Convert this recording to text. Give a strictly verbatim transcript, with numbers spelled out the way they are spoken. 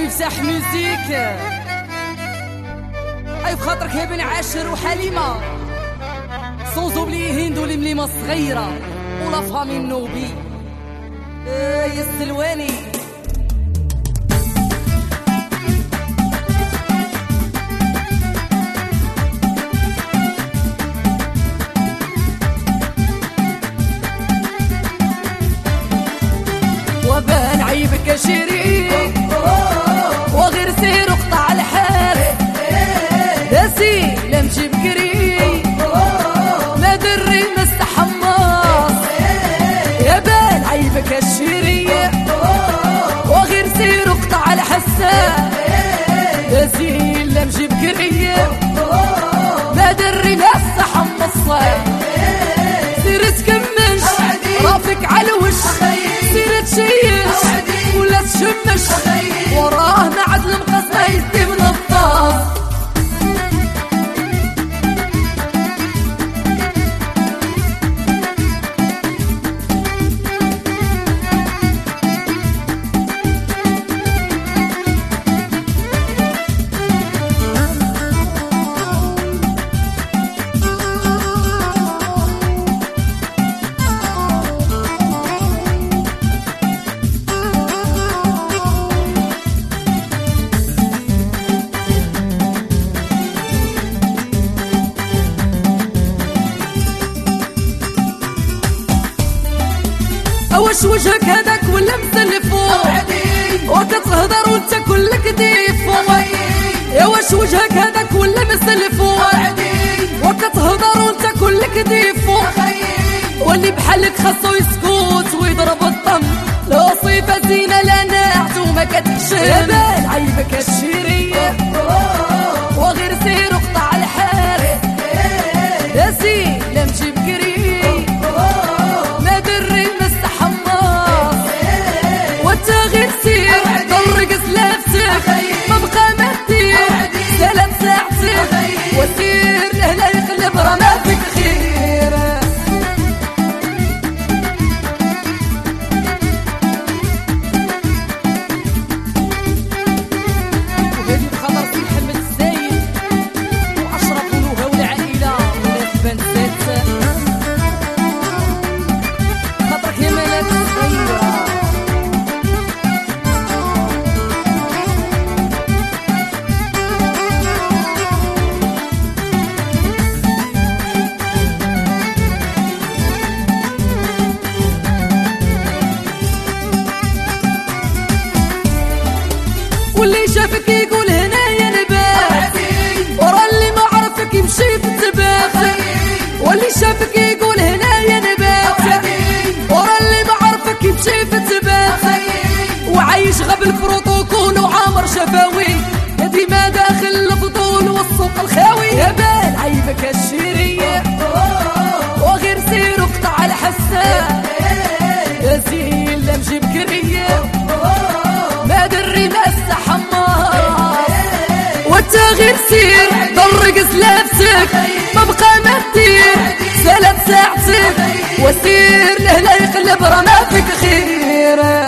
مفتاح ميوزيك. اي بخاطرك يا بن عاشر وحليمه، سونز اوبلي هندو اللي مليمه صغيره ولا فامي النوبي. آه يا السلواني وبان عيبك شيري وغير سير وقطع الحال داسي لمشي بكري ما دري مستحمص. يا بان عيبك الشيري وغير سير وقطع الحسان داسي لمشي بكري ما دري مستحمص. سير تكمش رافك على الوش، سير تشيش ولا تشمش وراه معد المقص ما يزدي من الطاس. واش وجهك هذاك ولا مسلفو وكتهضر وانت كلك ديفو؟ يا واش وجهك هذاك ولا مسلفو وكتهضر وانت كلك ديفو؟ واللي بحالك خاصو يسكت ويضرب الطم، لا صفه زينه لا نعت وما كتحشم. يا بان عيبك الشيري وغير سير وقطع الحال داسي لمشي بكري ما دري غير سير طرق سلافسك ما بقى ما تدير ثلاث ساعتك وسير لهلا يقلب راه ما فيك خير. وهذه بخطر سي محمد الزايد واشرف ولوها والعائله ولاد بنزات خاطرك يا ملاك صغيره. واللي شافك يقول هنايا نبات ورا اللي ما عرفك يمشي في التبات. واللي شافك يقول هنايا نبات ورا اللي ما عرفك يمشي في التبات. وعايش غاب البروتوكول وعامر شفاوي ديما داخل الفضول والسوق الخاوي. يا بان عيبك الشيري وغير سير وقطع الحسان ياسين لمشي بكري ما دري ما استحمص. وانت غير سير طرق سلافسك ما بقى ما تدير ثلاث ساعتك وسير لهلا يقلب راه ما فيك خير.